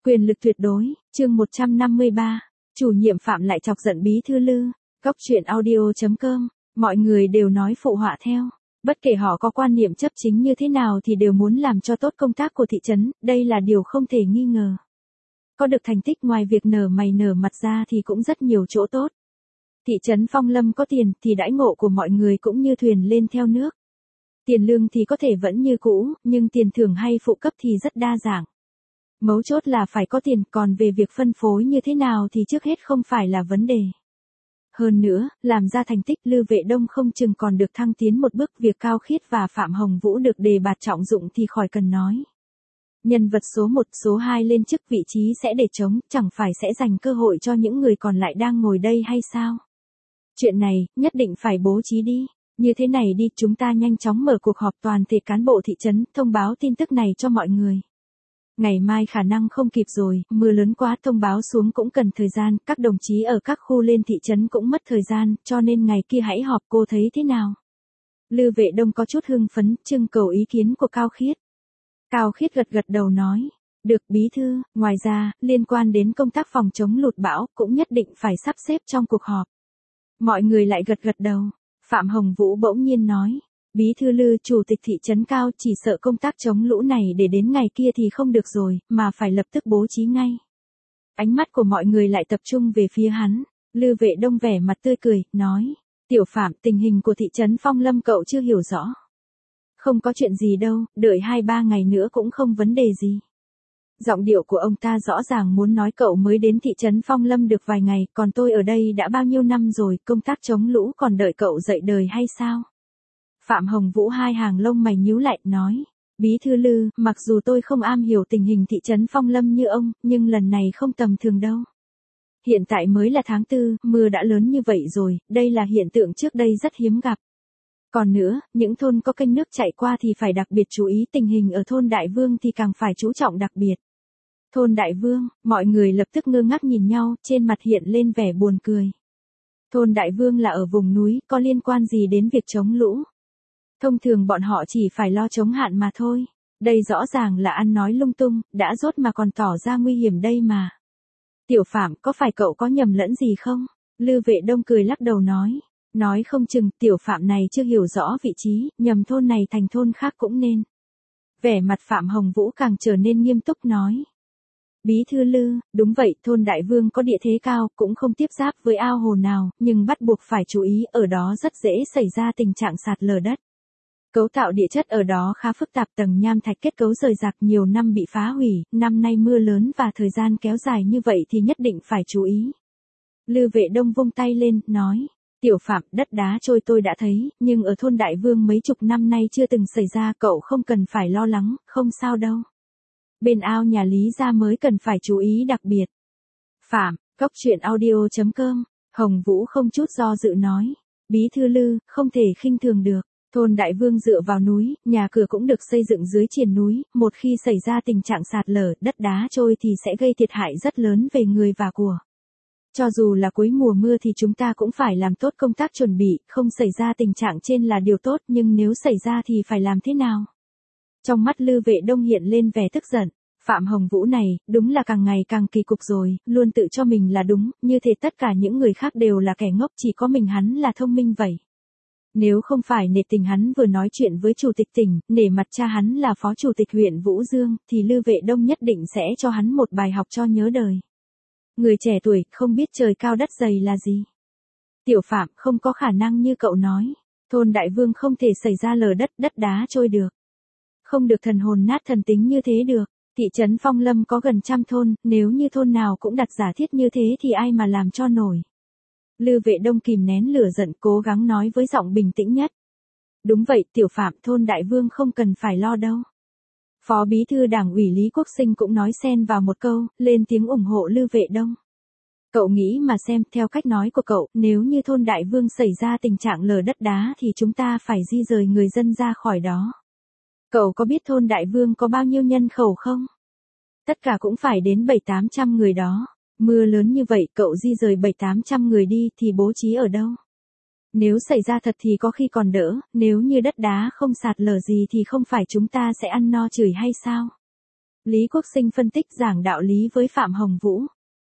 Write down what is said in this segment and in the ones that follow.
Quyền lực tuyệt đối, chương 153. Chủ nhiệm Phạm lại chọc giận bí thư Lư. Góc truyện audio.com. Mọi người đều nói phụ họa theo. Bất kể họ có quan niệm chấp chính như thế nào thì đều muốn làm cho tốt công tác của thị trấn, đây là điều không thể nghi ngờ. Có được thành tích ngoài việc nở mày nở mặt ra thì cũng rất nhiều chỗ tốt. Thị trấn Phong Lâm có tiền thì đãi ngộ của mọi người cũng như thuyền lên theo nước. Tiền lương thì có thể vẫn như cũ, nhưng tiền thưởng hay phụ cấp thì rất đa dạng. Mấu chốt là phải có tiền, còn về việc phân phối như thế nào thì trước hết không phải là vấn đề. Hơn nữa, làm ra thành tích Lư Vệ Đông không chừng còn được thăng tiến một bước, việc Cao Khiết và Phạm Hồng Vũ được đề bạt trọng dụng thì khỏi cần nói. Nhân vật số 1, số 2 lên chức vị trí sẽ để trống, chẳng phải sẽ dành cơ hội cho những người còn lại đang ngồi đây hay sao? Chuyện này, nhất định phải bố trí đi. Như thế này đi, chúng ta nhanh chóng mở cuộc họp toàn thể cán bộ thị trấn, thông báo tin tức này cho mọi người. Ngày mai khả năng không kịp rồi, mưa lớn quá, thông báo xuống cũng cần thời gian, các đồng chí ở các khu lên thị trấn cũng mất thời gian, cho nên ngày kia hãy họp, cô thấy thế nào? Lư Vệ Đông có chút hưng phấn, trưng cầu ý kiến của Cao Khiết. Cao Khiết gật gật đầu nói, được bí thư, ngoài ra, liên quan đến công tác phòng chống lụt bão, cũng nhất định phải sắp xếp trong cuộc họp. Mọi người lại gật gật đầu. Phạm Hồng Vũ bỗng nhiên nói, bí thư Lư, chủ tịch thị trấn Cao, chỉ sợ công tác chống lũ này để đến ngày kia thì không được rồi, mà phải lập tức bố trí ngay. Ánh mắt của mọi người lại tập trung về phía hắn. Lư Vệ Đông vẻ mặt tươi cười, nói, Tiểu Phạm, tình hình của thị trấn Phong Lâm cậu chưa hiểu rõ. Không có chuyện gì đâu, đợi 2-3 ngày nữa cũng không vấn đề gì. Giọng điệu của ông ta rõ ràng muốn nói cậu mới đến thị trấn Phong Lâm được vài ngày, còn tôi ở đây đã bao nhiêu năm rồi, công tác chống lũ còn đợi cậu dậy đời hay sao? Phạm Hồng Vũ hai hàng lông mày nhíu lại, nói, bí thư Lư, mặc dù tôi không am hiểu tình hình thị trấn Phong Lâm như ông, nhưng lần này không tầm thường đâu. Hiện tại mới là tháng 4, mưa đã lớn như vậy rồi, đây là hiện tượng trước đây rất hiếm gặp. Còn nữa, những thôn có kênh nước chạy qua thì phải đặc biệt chú ý, tình hình ở thôn Đại Vương thì càng phải chú trọng đặc biệt. Thôn Đại Vương, mọi người lập tức ngơ ngác nhìn nhau, trên mặt hiện lên vẻ buồn cười. Thôn Đại Vương là ở vùng núi, có liên quan gì đến việc chống lũ? Thông thường bọn họ chỉ phải lo chống hạn mà thôi. Đây rõ ràng là ăn nói lung tung, đã rốt mà còn tỏ ra nguy hiểm đây mà. Tiểu Phạm, có phải cậu có nhầm lẫn gì không? Lư Vệ Đông cười lắc đầu nói không chừng Tiểu Phạm này chưa hiểu rõ vị trí, nhầm thôn này thành thôn khác cũng nên. Vẻ mặt Phạm Hồng Vũ càng trở nên nghiêm túc nói. Bí thư Lư, đúng vậy, thôn Đại Vương có địa thế cao, cũng không tiếp giáp với ao hồ nào, nhưng bắt buộc phải chú ý, ở đó rất dễ xảy ra tình trạng sạt lở đất. Cấu tạo địa chất ở đó khá phức tạp, tầng nham thạch kết cấu rời rạc, nhiều năm bị phá hủy, năm nay mưa lớn và thời gian kéo dài như vậy thì nhất định phải chú ý. Lư Vệ Đông vung tay lên, nói, Tiểu Phạm, đất đá trôi tôi đã thấy, nhưng ở thôn Đại Vương mấy chục năm nay chưa từng xảy ra, cậu không cần phải lo lắng, không sao đâu. Bên ao nhà Lý gia mới cần phải chú ý đặc biệt. Phạm, góc truyện audio.com. Hồng Vũ không chút do dự nói, bí thư Lư, không thể khinh thường được. Thôn Đại Vương dựa vào núi, nhà cửa cũng được xây dựng dưới triền núi, một khi xảy ra tình trạng sạt lở, đất đá trôi thì sẽ gây thiệt hại rất lớn về người và của. Cho dù là cuối mùa mưa thì chúng ta cũng phải làm tốt công tác chuẩn bị, không xảy ra tình trạng trên là điều tốt, nhưng nếu xảy ra thì phải làm thế nào? Trong mắt Lư Vệ Đông hiện lên vẻ tức giận. Phạm Hồng Vũ này, đúng là càng ngày càng kỳ cục rồi, luôn tự cho mình là đúng, như thế tất cả những người khác đều là kẻ ngốc, chỉ có mình hắn là thông minh vậy. Nếu không phải nể tình hắn vừa nói chuyện với chủ tịch tỉnh, nể mặt cha hắn là phó chủ tịch huyện Vũ Dương, thì Lư Vệ Đông nhất định sẽ cho hắn một bài học cho nhớ đời. Người trẻ tuổi, không biết trời cao đất dày là gì. Tiểu Phạm, không có khả năng như cậu nói. Thôn Đại Vương không thể xảy ra lở đất, đất đá trôi được. Không được thần hồn nát thần tính như thế được. Thị trấn Phong Lâm có gần 100 thôn, nếu như thôn nào cũng đặt giả thiết như thế thì ai mà làm cho nổi. Lư Vệ Đông kìm nén lửa giận, cố gắng nói với giọng bình tĩnh nhất. Đúng vậy, Tiểu Phạm, thôn Đại Vương không cần phải lo đâu. Phó bí thư Đảng ủy Lý Quốc Sinh cũng nói xen vào một câu, lên tiếng ủng hộ Lư Vệ Đông. Cậu nghĩ mà xem, theo cách nói của cậu, nếu như thôn Đại Vương xảy ra tình trạng lở đất đá thì chúng ta phải di rời người dân ra khỏi đó. Cậu có biết thôn Đại Vương có bao nhiêu nhân khẩu không? Tất cả cũng phải đến 700-800 người đó. Mưa lớn như vậy, cậu di rời 700-800 người đi thì bố trí ở đâu? Nếu xảy ra thật thì có khi còn đỡ, nếu như đất đá không sạt lở gì thì không phải chúng ta sẽ ăn no chửi hay sao? Lý Quốc Sinh phân tích giảng đạo lý với Phạm Hồng Vũ.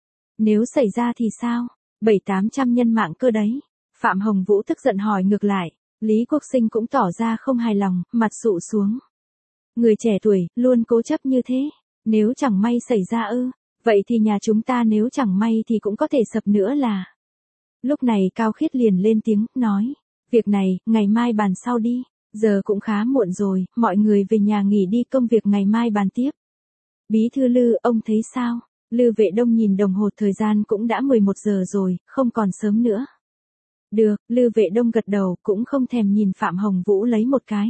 Nếu xảy ra thì sao? 700-800 nhân mạng cơ đấy. Phạm Hồng Vũ tức giận hỏi ngược lại. Lý Quốc Sinh cũng tỏ ra không hài lòng, mặt sụ xuống. Người trẻ tuổi, luôn cố chấp như thế. Nếu chẳng may xảy ra vậy thì nhà chúng ta nếu chẳng may thì cũng có thể sập nữa là. Lúc này Cao Khiết liền lên tiếng, nói. Việc này, ngày mai bàn sau đi. Giờ cũng khá muộn rồi, mọi người về nhà nghỉ đi, công việc ngày mai bàn tiếp. Bí thư Lư, ông thấy sao? Lư Vệ Đông nhìn đồng hồ, thời gian cũng đã 11 giờ rồi, không còn sớm nữa. Được, Lư Vệ Đông gật đầu, cũng không thèm nhìn Phạm Hồng Vũ lấy một cái.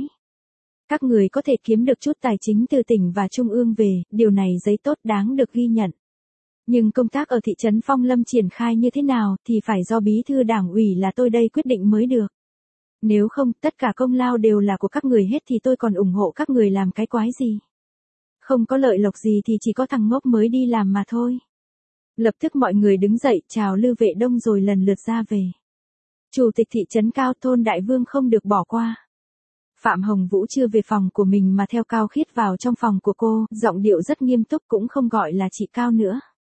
Các người có thể kiếm được chút tài chính từ tỉnh và trung ương về, điều này giấy tốt đáng được ghi nhận. Nhưng công tác ở thị trấn Phong Lâm triển khai như thế nào thì phải do bí thư đảng ủy là tôi đây quyết định mới được. Nếu không, tất cả công lao đều là của các người hết thì tôi còn ủng hộ các người làm cái quái gì. Không có lợi lộc gì thì chỉ có thằng ngốc mới đi làm mà thôi. Lập tức mọi người đứng dậy chào Lư Vệ Đông rồi lần lượt ra về. Chủ tịch thị trấn Cao Thôn Đại Vương không được bỏ qua. Phạm Hồng Vũ chưa về phòng của mình mà theo Cao Khiết vào trong phòng của cô, giọng điệu rất nghiêm túc, cũng không gọi là chị Cao nữa.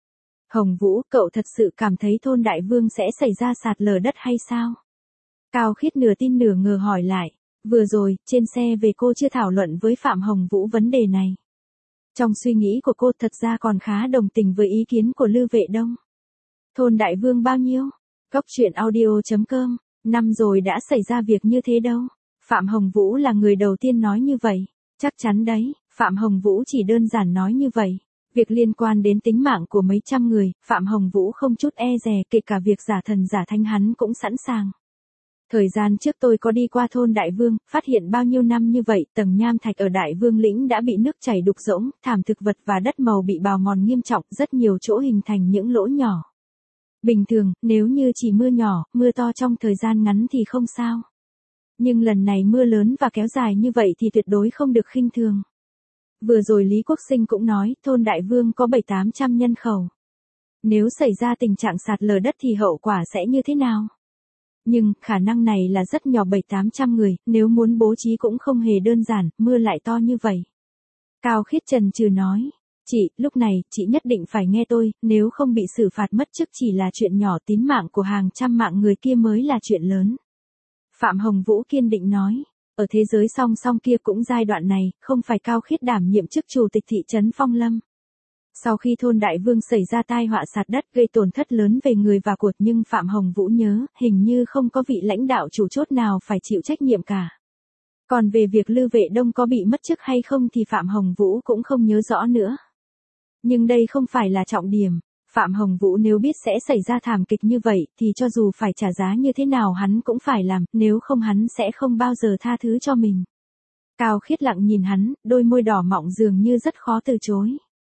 Hồng Vũ, cậu thật sự cảm thấy thôn Đại Vương sẽ xảy ra sạt lở đất hay sao? Cao Khiết nửa tin nửa ngờ hỏi lại. Vừa rồi, trên xe về cô chưa thảo luận với Phạm Hồng Vũ vấn đề này. Trong suy nghĩ của cô thật ra còn khá đồng tình với ý kiến của Lư Vệ Đông. Thôn Đại Vương bao nhiêu? Cốc truyện audio.com, năm rồi đã xảy ra việc như thế đâu. Phạm Hồng Vũ là người đầu tiên nói như vậy. Chắc chắn đấy, Phạm Hồng Vũ chỉ đơn giản nói như vậy. Việc liên quan đến tính mạng của mấy trăm người, Phạm Hồng Vũ không chút e dè, kể cả việc giả thần giả thánh hắn cũng sẵn sàng. Thời gian trước tôi có đi qua thôn Đại Vương, phát hiện bao nhiêu năm như vậy, tầng nham thạch ở Đại Vương lĩnh đã bị nước chảy đục rỗng, thảm thực vật và đất màu bị bào mòn nghiêm trọng, rất nhiều chỗ hình thành những lỗ nhỏ. Bình thường, nếu như chỉ mưa nhỏ, mưa to trong thời gian ngắn thì không sao. Nhưng lần này mưa lớn và kéo dài như vậy thì tuyệt đối không được khinh thường. Vừa rồi Lý Quốc Sinh cũng nói, thôn Đại Vương có 700-800 nhân khẩu. Nếu xảy ra tình trạng sạt lở đất thì hậu quả sẽ như thế nào? Nhưng, khả năng này là rất nhỏ, 700-800 người, nếu muốn bố trí cũng không hề đơn giản, mưa lại to như vậy. Cao Khiết chần chừ nói. Chị, lúc này, chị nhất định phải nghe tôi, nếu không bị xử phạt mất chức chỉ là chuyện nhỏ, tín mạng của hàng trăm mạng người kia mới là chuyện lớn. Phạm Hồng Vũ kiên định nói. Ở thế giới song song kia cũng giai đoạn này, không phải Cao Khiết đảm nhiệm chức chủ tịch thị trấn Phong Lâm. Sau khi thôn Đại Vương xảy ra tai họa sạt đất gây tổn thất lớn về người và của, nhưng Phạm Hồng Vũ nhớ, hình như không có vị lãnh đạo chủ chốt nào phải chịu trách nhiệm cả. Còn về việc Lư Vệ Đông có bị mất chức hay không thì Phạm Hồng Vũ cũng không nhớ rõ nữa. Nhưng đây không phải là trọng điểm. Phạm Hồng Vũ nếu biết sẽ xảy ra thảm kịch như vậy thì cho dù phải trả giá như thế nào hắn cũng phải làm, nếu không hắn sẽ không bao giờ tha thứ cho mình. Cao Khiết lặng nhìn hắn, đôi môi đỏ mọng dường như rất khó từ chối.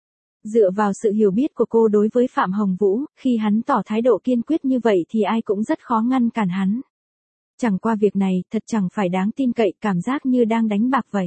Dựa vào sự hiểu biết của cô đối với Phạm Hồng Vũ, khi hắn tỏ thái độ kiên quyết như vậy thì ai cũng rất khó ngăn cản hắn. Chẳng qua việc này, thật chẳng phải đáng tin cậy, cảm giác như đang đánh bạc vậy.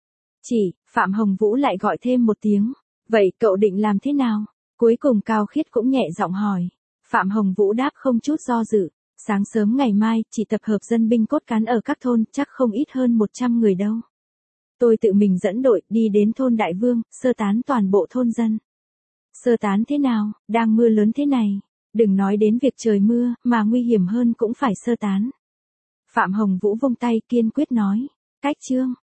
Phạm Hồng Vũ lại gọi thêm một tiếng. Vậy cậu định làm thế nào? Cuối cùng Cao Khiết cũng nhẹ giọng hỏi. Phạm Hồng Vũ đáp không chút do dự. Sáng sớm ngày mai, chỉ tập hợp dân binh cốt cán ở các thôn, chắc không ít hơn 100 người đâu. Tôi tự mình dẫn đội, đi đến thôn Đại Vương, sơ tán toàn bộ thôn dân. Sơ tán thế nào, đang mưa lớn thế này. Đừng nói đến việc trời mưa, mà nguy hiểm hơn cũng phải sơ tán. Phạm Hồng Vũ vung tay kiên quyết nói. Cách chương.